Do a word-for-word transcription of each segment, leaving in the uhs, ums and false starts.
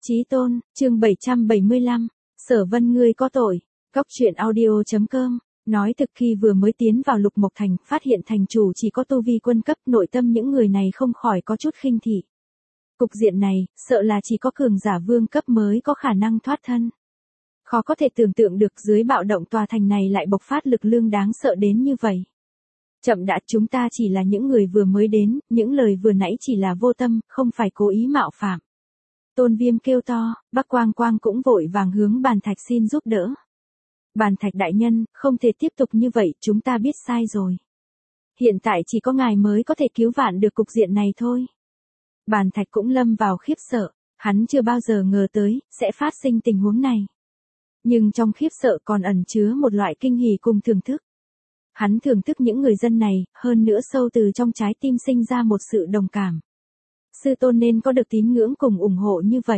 Chí Tôn, chương bảy trăm bảy mươi lăm, Sở Vân ngươi có tội. Góc truyện audio chấm com, nói thực khi vừa mới tiến vào Lục Mộc Thành, phát hiện thành chủ chỉ có tu vi quân cấp, nội tâm những người này không khỏi có chút khinh thị. Cục diện này, sợ là chỉ có cường giả vương cấp mới có khả năng thoát thân. Khó có thể tưởng tượng được dưới bạo động tòa thành này lại bộc phát lực lượng đáng sợ đến như vậy. Chậm đã, chúng ta chỉ là những người vừa mới đến, những lời vừa nãy chỉ là vô tâm, không phải cố ý mạo phạm. Tôn Viêm kêu to, Bắc Quang Quang cũng vội vàng hướng Bàn Thạch xin giúp đỡ. Bàn Thạch đại nhân, không thể tiếp tục như vậy, chúng ta biết sai rồi. Hiện tại chỉ có ngài mới có thể cứu vãn được cục diện này thôi. Bàn Thạch cũng lâm vào khiếp sợ, hắn chưa bao giờ ngờ tới, sẽ phát sinh tình huống này. Nhưng trong khiếp sợ còn ẩn chứa một loại kinh hỉ cùng thưởng thức. Hắn thưởng thức những người dân này, hơn nữa sâu từ trong trái tim sinh ra một sự đồng cảm. Sư tôn nên có được tín ngưỡng cùng ủng hộ như vậy.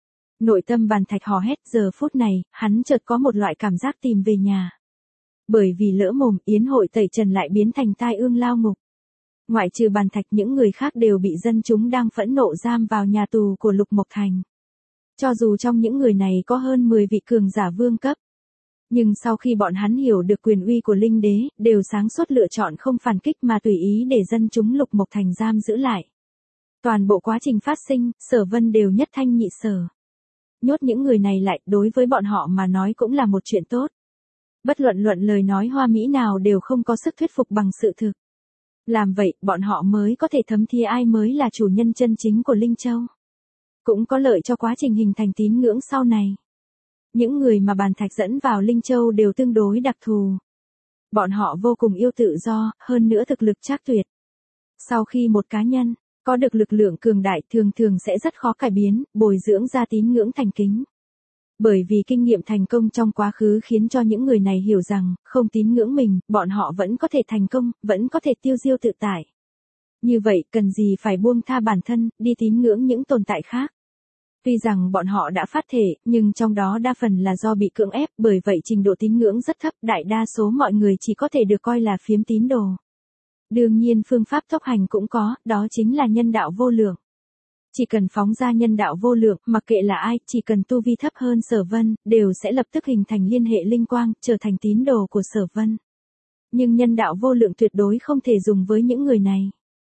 Nội tâm Bàn Thạch hò hét, giờ phút này, hắn chợt có một loại cảm giác tìm về nhà. Bởi vì lỡ mồm, yến hội tẩy trần lại biến thành tai ương lao ngục. Ngoại trừ Bàn Thạch, những người khác đều bị dân chúng đang phẫn nộ giam vào nhà tù của Lục Mộc Thành. Cho dù trong những người này có hơn mười vị cường giả vương cấp. Nhưng sau khi bọn hắn hiểu được quyền uy của Linh Đế, đều sáng suốt lựa chọn không phản kích mà tùy ý để dân chúng Lục Mộc Thành giam giữ lại. Toàn bộ quá trình phát sinh, Sở Vân đều nhất thanh nhị sở. Nhốt những người này lại, đối với bọn họ mà nói cũng là một chuyện tốt. Bất luận luận lời nói hoa mỹ nào đều không có sức thuyết phục bằng sự thực. Làm vậy, bọn họ mới có thể thấm thía ai mới là chủ nhân chân chính của Linh Châu. Cũng có lợi cho quá trình hình thành tín ngưỡng sau này. Những người mà Bàn Thạch dẫn vào Linh Châu đều tương đối đặc thù. Bọn họ vô cùng yêu tự do, hơn nữa thực lực trác tuyệt. Sau khi một cá nhân có được lực lượng cường đại thường thường sẽ rất khó cải biến, bồi dưỡng ra tín ngưỡng thành kính. Bởi vì kinh nghiệm thành công trong quá khứ khiến cho những người này hiểu rằng, không tín ngưỡng mình, bọn họ vẫn có thể thành công, vẫn có thể tiêu diêu tự tại. Như vậy, cần gì phải buông tha bản thân, đi tín ngưỡng những tồn tại khác. Tuy rằng bọn họ đã phát thể, nhưng trong đó đa phần là do bị cưỡng ép, bởi vậy trình độ tín ngưỡng rất thấp, đại đa số mọi người chỉ có thể được coi là phiếm tín đồ. Đương nhiên phương pháp tốc hành cũng có, đó chính là nhân đạo vô lượng. Chỉ cần phóng ra nhân đạo vô lượng, mặc kệ là ai, chỉ cần tu vi thấp hơn Sở Vân, đều sẽ lập tức hình thành liên hệ linh quang, trở thành tín đồ của Sở Vân. Nhưng nhân đạo vô lượng tuyệt đối không thể dùng với những người này.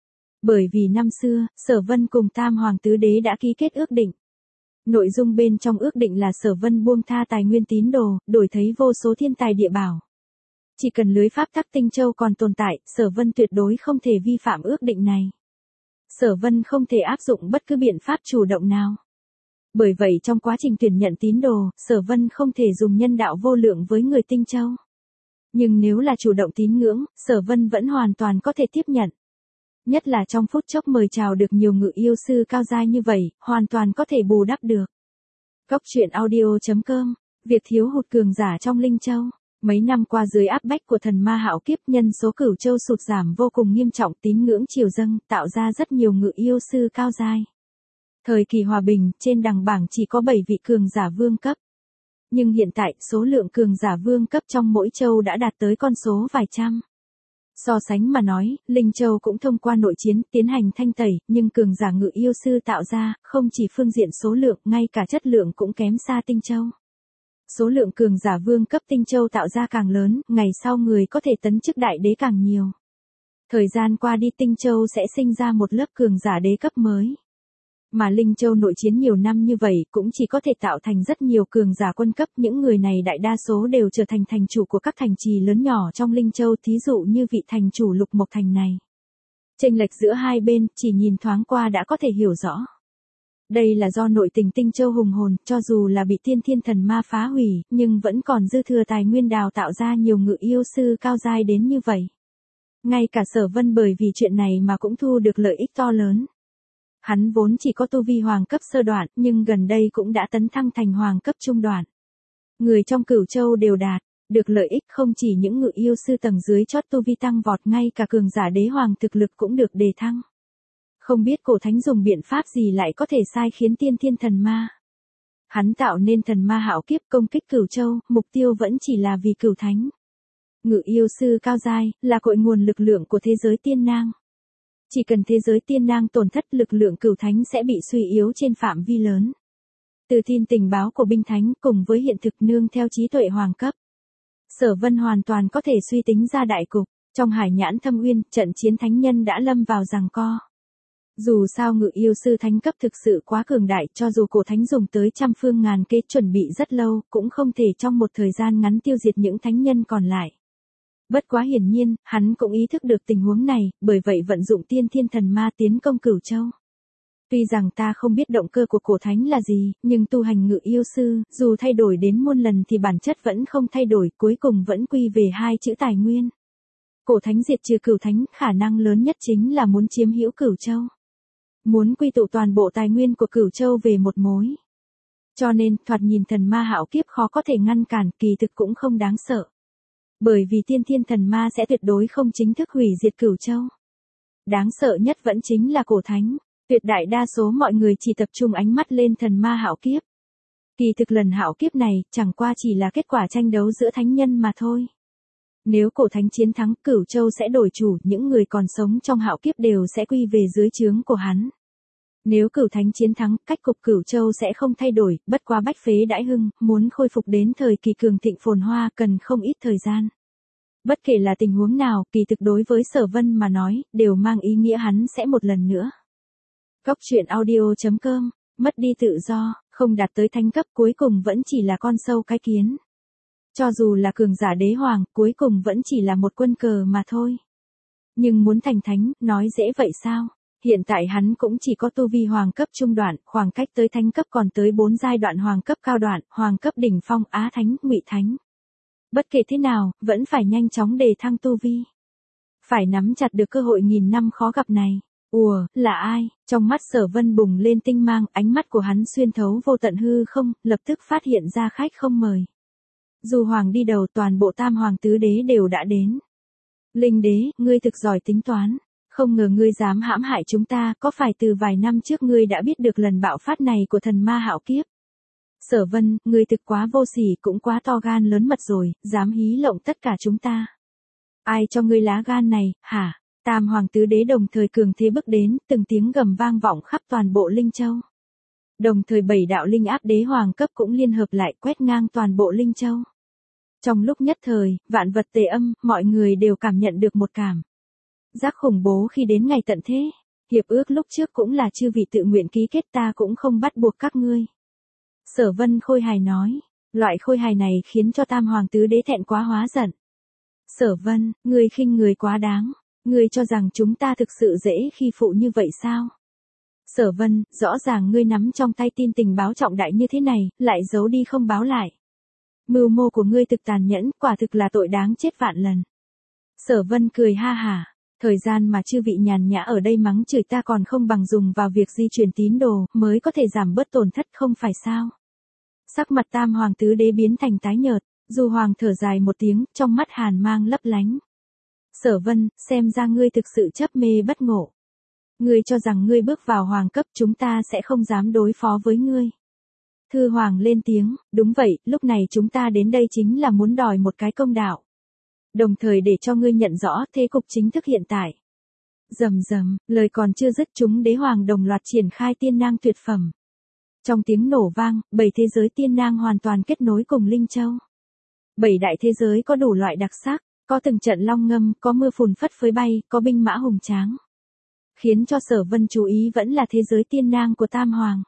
Bởi vì năm xưa, Sở Vân cùng Tam Hoàng Tứ Đế đã ký kết ước định. Nội dung bên trong ước định là Sở Vân buông tha tài nguyên tín đồ, đổi thấy vô số thiên tài địa bảo. Chỉ cần lưới pháp tắc Tinh Châu còn tồn tại, Sở Vân tuyệt đối không thể vi phạm ước định này. Sở Vân không thể áp dụng bất cứ biện pháp chủ động nào. Bởi vậy trong quá trình tuyển nhận tín đồ, Sở Vân không thể dùng nhân đạo vô lượng với người Tinh Châu. Nhưng nếu là chủ động tín ngưỡng, Sở Vân vẫn hoàn toàn có thể tiếp nhận. Nhất là trong phút chốc mời chào được nhiều ngự yêu sư cao giai như vậy, hoàn toàn có thể bù đắp được. Góc truyện audio chấm com, việc thiếu hụt cường giả trong Linh Châu. Mấy năm qua dưới áp bách của thần ma hạo kiếp, nhân số Cửu Châu sụt giảm vô cùng nghiêm trọng, tín ngưỡng triều dâng, tạo ra rất nhiều ngự yêu sư cao giai. Thời kỳ hòa bình, trên đằng bảng chỉ có bảy vị cường giả vương cấp. Nhưng hiện tại, số lượng cường giả vương cấp trong mỗi châu đã đạt tới con số vài trăm. So sánh mà nói, Linh Châu cũng thông qua nội chiến, tiến hành thanh tẩy, nhưng cường giả ngự yêu sư tạo ra, không chỉ phương diện số lượng, ngay cả chất lượng cũng kém xa Tinh Châu. Số lượng cường giả vương cấp Tinh Châu tạo ra càng lớn, ngày sau người có thể tấn chức đại đế càng nhiều. Thời gian qua đi Tinh Châu sẽ sinh ra một lớp cường giả đế cấp mới. Mà Linh Châu nội chiến nhiều năm như vậy cũng chỉ có thể tạo thành rất nhiều cường giả quân cấp, những người này đại đa số đều trở thành thành chủ của các thành trì lớn nhỏ trong Linh Châu, thí dụ như vị thành chủ Lục Mộc Thành này. Chênh lệch giữa hai bên, chỉ nhìn thoáng qua đã có thể hiểu rõ. Đây là do nội tình Tinh Châu hùng hồn, cho dù là bị tiên thiên thần ma phá hủy, nhưng vẫn còn dư thừa tài nguyên đào tạo ra nhiều ngự yêu sư cao giai đến như vậy. Ngay cả Sở Vân bởi vì chuyện này mà cũng thu được lợi ích to lớn. Hắn vốn chỉ có tu vi hoàng cấp sơ đoạn, nhưng gần đây cũng đã tấn thăng thành hoàng cấp trung đoạn. Người trong Cửu Châu đều đạt được lợi ích, không chỉ những ngự yêu sư tầng dưới chót tu vi tăng vọt, ngay cả cường giả đế hoàng thực lực cũng được đề thăng. Không biết cổ thánh dùng biện pháp gì lại có thể sai khiến tiên thiên thần ma. Hắn tạo nên thần ma hạo kiếp công kích Cửu Châu, mục tiêu vẫn chỉ là vì Cửu Thánh. Ngự yêu sư cao giai, là cội nguồn lực lượng của thế giới tiên nang. Chỉ cần thế giới tiên nang tổn thất, lực lượng Cửu Thánh sẽ bị suy yếu trên phạm vi lớn. Từ tin tình báo của binh thánh cùng với hiện thực nương theo trí tuệ hoàng cấp. Sở Vân hoàn toàn có thể suy tính ra đại cục, trong hải nhãn thâm uyên, trận chiến thánh nhân đã lâm vào giằng co. Dù sao ngự yêu sư thánh cấp thực sự quá cường đại, cho dù cổ thánh dùng tới trăm phương ngàn kế chuẩn bị rất lâu, cũng không thể trong một thời gian ngắn tiêu diệt những thánh nhân còn lại. Bất quá hiển nhiên, hắn cũng ý thức được tình huống này, bởi vậy vận dụng tiên thiên thần ma tiến công Cửu Châu. Tuy rằng ta không biết động cơ của cổ thánh là gì, nhưng tu hành ngự yêu sư, dù thay đổi đến muôn lần thì bản chất vẫn không thay đổi, cuối cùng vẫn quy về hai chữ tài nguyên. Cổ thánh diệt trừ Cửu thánh, khả năng lớn nhất chính là muốn chiếm hữu Cửu Châu. Muốn quy tụ toàn bộ tài nguyên của Cửu Châu về một mối. Cho nên, thoạt nhìn thần ma hạo kiếp khó có thể ngăn cản, kỳ thực cũng không đáng sợ. Bởi vì tiên thiên thần ma sẽ tuyệt đối không chính thức hủy diệt Cửu Châu. Đáng sợ nhất vẫn chính là cổ thánh. Tuyệt đại đa số mọi người chỉ tập trung ánh mắt lên thần ma hạo kiếp. Kỳ thực lần hạo kiếp này chẳng qua chỉ là kết quả tranh đấu giữa thánh nhân mà thôi. Nếu cổ thánh chiến thắng, Cửu Châu sẽ đổi chủ, những người còn sống trong hạo kiếp đều sẽ quy về dưới trướng của hắn. Nếu Cửu thánh chiến thắng, cách cục Cửu Châu sẽ không thay đổi, bất quá bách phế đãi hưng, muốn khôi phục đến thời kỳ cường thịnh phồn hoa cần không ít thời gian. Bất kể là tình huống nào, kỳ thực đối với Sở Vân mà nói, đều mang ý nghĩa hắn sẽ một lần nữa. Góc truyện audio chấm com, mất đi tự do, không đạt tới thánh cấp, cuối cùng vẫn chỉ là con sâu cái kiến. Cho dù là cường giả đế hoàng, cuối cùng vẫn chỉ là một quân cờ mà thôi. Nhưng muốn thành thánh, nói dễ vậy sao? Hiện tại hắn cũng chỉ có tu vi hoàng cấp trung đoạn, khoảng cách tới thánh cấp còn tới bốn giai đoạn hoàng cấp cao đoạn, hoàng cấp đỉnh phong, á thánh, ngụy thánh. Bất kể thế nào, vẫn phải nhanh chóng đề thăng tu vi. Phải nắm chặt được cơ hội nghìn năm khó gặp này. Ùa, là ai? Trong mắt Sở Vân bùng lên tinh mang, ánh mắt của hắn xuyên thấu vô tận hư không, lập tức phát hiện ra khách không mời. Dù hoàng đi đầu, toàn bộ tam hoàng tứ đế đều đã đến. Linh đế, ngươi thực giỏi tính toán. Không ngờ ngươi dám hãm hại chúng ta, có phải từ vài năm trước ngươi đã biết được lần bạo phát này của thần ma hạo kiếp? Sở Vân, ngươi thực quá vô sỉ, cũng quá to gan lớn mật rồi, dám hí lộng tất cả chúng ta. Ai cho ngươi lá gan này, hả? Tam hoàng tứ đế đồng thời cường thế bước đến, từng tiếng gầm vang vọng khắp toàn bộ Linh Châu. Đồng thời bảy đạo linh áp đế hoàng cấp cũng liên hợp lại quét ngang toàn bộ Linh Châu. Trong lúc nhất thời, vạn vật tề âm, mọi người đều cảm nhận được một cảm giác khủng bố khi đến ngày tận thế. Hiệp ước lúc trước cũng là chư vị tự nguyện ký kết, ta cũng không bắt buộc các ngươi. Sở Vân khôi hài nói, loại khôi hài này khiến cho tam hoàng tứ đế thẹn quá hóa giận. Sở Vân, ngươi khinh người quá đáng. Ngươi cho rằng chúng ta thực sự dễ khi phụ như vậy sao? Sở Vân, rõ ràng ngươi nắm trong tay tin tình báo trọng đại như thế này, lại giấu đi không báo lại. Mưu mô của ngươi thực tàn nhẫn, quả thực là tội đáng chết vạn lần. Sở Vân cười ha hả, thời gian mà chư vị nhàn nhã ở đây mắng chửi ta còn không bằng dùng vào việc di chuyển tín đồ, mới có thể giảm bớt tổn thất không phải sao? Sắc mặt tam hoàng tứ đế biến thành tái nhợt, Du Hoàng thở dài một tiếng, trong mắt hàn mang lấp lánh. Sở Vân, xem ra ngươi thực sự chấp mê bất ngộ. Ngươi cho rằng ngươi bước vào hoàng cấp chúng ta sẽ không dám đối phó với ngươi. Thư Hoàng lên tiếng, đúng vậy, lúc này chúng ta đến đây chính là muốn đòi một cái công đạo. Đồng thời để cho ngươi nhận rõ thế cục chính thức hiện tại. Rầm rầm, lời còn chưa dứt chúng đế hoàng đồng loạt triển khai tiên nang tuyệt phẩm. Trong tiếng nổ vang, bảy thế giới tiên nang hoàn toàn kết nối cùng Linh Châu. Bảy đại thế giới có đủ loại đặc sắc. Có từng trận long ngâm, có mưa phùn phất phới bay, có binh mã hùng tráng. Khiến cho Sở Vân chú ý vẫn là thế giới tiên nang của Tam Hoàng.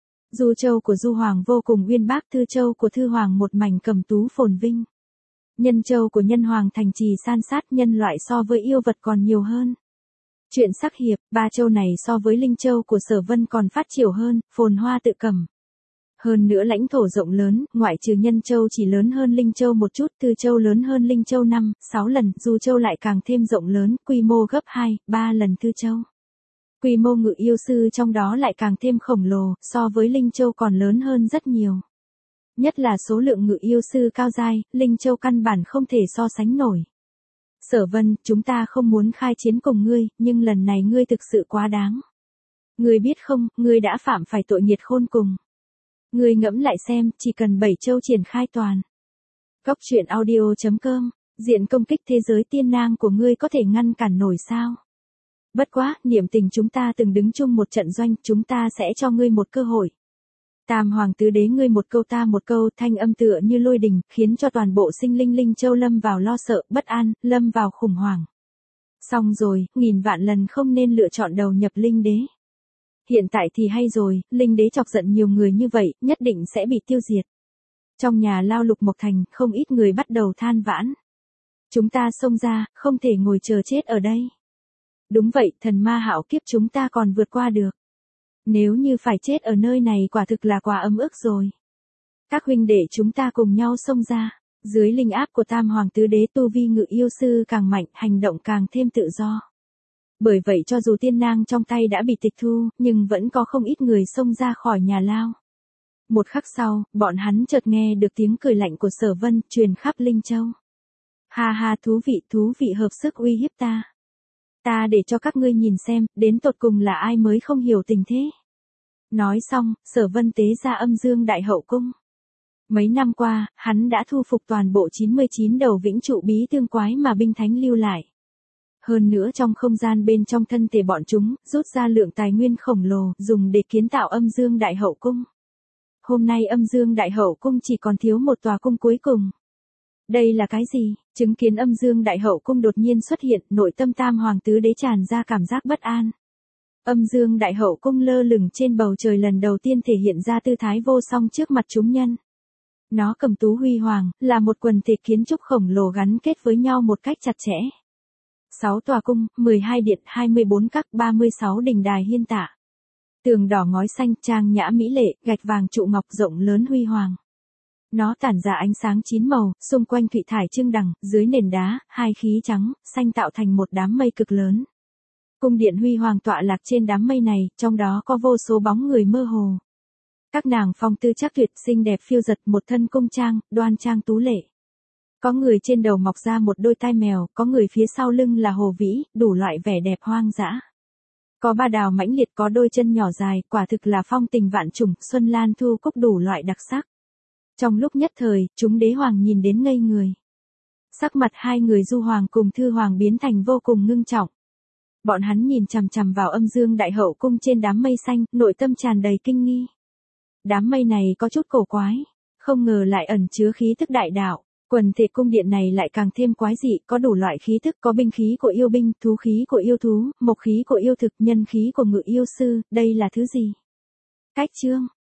Du Châu của Du Hoàng vô cùng uyên bác, Thư Châu của Thư Hoàng một mảnh cẩm tú phồn vinh. Nhân Châu của Nhân Hoàng thành trì san sát, nhân loại so với yêu vật còn nhiều hơn. Chuyện sắc hiệp, ba châu này so với Linh Châu của Sở Vân còn phát triển hơn, phồn hoa tự cầm. Hơn nữa lãnh thổ rộng lớn, ngoại trừ Nhân Châu chỉ lớn hơn Linh Châu một chút, Thư Châu lớn hơn Linh Châu năm, sáu lần, Du Châu lại càng thêm rộng lớn, quy mô gấp hai, ba lần Thư Châu. Quy mô ngự yêu sư trong đó lại càng thêm khổng lồ, so với Linh Châu còn lớn hơn rất nhiều. Nhất là số lượng ngự yêu sư cao giai, Linh Châu căn bản không thể so sánh nổi. Sở Vân, chúng ta không muốn khai chiến cùng ngươi, nhưng lần này ngươi thực sự quá đáng. Ngươi biết không, ngươi đã phạm phải tội nghiệt khôn cùng. Ngươi ngẫm lại xem, chỉ cần bảy châu triển khai toàn. Góc truyện audio chấm com, diện công kích thế giới tiên nang của ngươi có thể ngăn cản nổi sao? Bất quá, niệm tình chúng ta từng đứng chung một trận doanh, chúng ta sẽ cho ngươi một cơ hội. Tam hoàng tứ đế ngươi một câu ta một câu, thanh âm tựa như lôi đình, khiến cho toàn bộ sinh linh Linh Châu lâm vào lo sợ, bất an, lâm vào khủng hoảng. Xong rồi, nghìn vạn lần không nên lựa chọn đầu nhập Linh đế. Hiện tại thì hay rồi, Linh đế chọc giận nhiều người như vậy, nhất định sẽ bị tiêu diệt. Trong nhà lao Lục Mộc Thành, không ít người bắt đầu than vãn. Chúng ta xông ra, không thể ngồi chờ chết ở đây. Đúng vậy, thần ma hạo kiếp chúng ta còn vượt qua được. Nếu như phải chết ở nơi này quả thực là quá ấm ức rồi. Các huynh đệ chúng ta cùng nhau xông ra. Dưới linh áp của Tam Hoàng Tứ Đế tu vi ngự yêu sư càng mạnh, hành động càng thêm tự do. Bởi vậy cho dù tiên nang trong tay đã bị tịch thu, nhưng vẫn có không ít người xông ra khỏi nhà lao. Một khắc sau, bọn hắn chợt nghe được tiếng cười lạnh của Sở Vân truyền khắp Linh Châu. Ha ha, thú vị, thú vị, hợp sức uy hiếp ta. Ta để cho các ngươi nhìn xem, đến tột cùng là ai mới không hiểu tình thế. Nói xong, Sở Vân tế ra âm dương đại hậu cung. Mấy năm qua, hắn đã thu phục toàn bộ chín mươi chín đầu vĩnh trụ bí tương quái mà binh thánh lưu lại. Hơn nữa trong không gian bên trong thân thể bọn chúng, rút ra lượng tài nguyên khổng lồ, dùng để kiến tạo âm dương đại hậu cung. Hôm nay âm dương đại hậu cung chỉ còn thiếu một tòa cung cuối cùng. Đây là cái gì? Chứng kiến âm dương đại hậu cung đột nhiên xuất hiện, nội tâm Tam Hoàng Tứ Đế tràn ra cảm giác bất an. Âm dương đại hậu cung lơ lửng trên bầu trời lần đầu tiên thể hiện ra tư thái vô song trước mặt chúng nhân. Nó cầm tú huy hoàng, là một quần thể kiến trúc khổng lồ gắn kết với nhau một cách chặt chẽ. sáu tòa cung, mười hai điện, hai mươi bốn các, ba mươi sáu đình đài hiên tả. Tường đỏ ngói xanh, trang nhã mỹ lệ, gạch vàng trụ ngọc rộng lớn huy hoàng. Nó tản ra ánh sáng chín màu, xung quanh thủy thải trưng đằng, dưới nền đá, hai khí trắng, xanh tạo thành một đám mây cực lớn. Cung điện huy hoàng tọa lạc trên đám mây này, trong đó có vô số bóng người mơ hồ. Các nàng phong tư chắc tuyệt, xinh đẹp phiêu giật, một thân cung trang, đoan trang tú lệ. Có người trên đầu mọc ra một đôi tai mèo, có người phía sau lưng là hồ vĩ, đủ loại vẻ đẹp hoang dã. Có ba đào mãnh liệt, có đôi chân nhỏ dài, quả thực là phong tình vạn trùng, xuân lan thu cúc đủ loại đặc sắc. Trong lúc nhất thời, chúng đế hoàng nhìn đến ngây người. Sắc mặt hai người Du Hoàng cùng Thư Hoàng biến thành vô cùng ngưng trọng. Bọn hắn nhìn chằm chằm vào âm dương đại hậu cung trên đám mây xanh, nội tâm tràn đầy kinh nghi. Đám mây này có chút cổ quái, không ngờ lại ẩn chứa khí thức đại đạo. Quần thể cung điện này lại càng thêm quái dị, có đủ loại khí thức, có binh khí của yêu binh, thú khí của yêu thú, mộc khí của yêu thực, nhân khí của ngự yêu sư, đây là thứ gì? Cách chương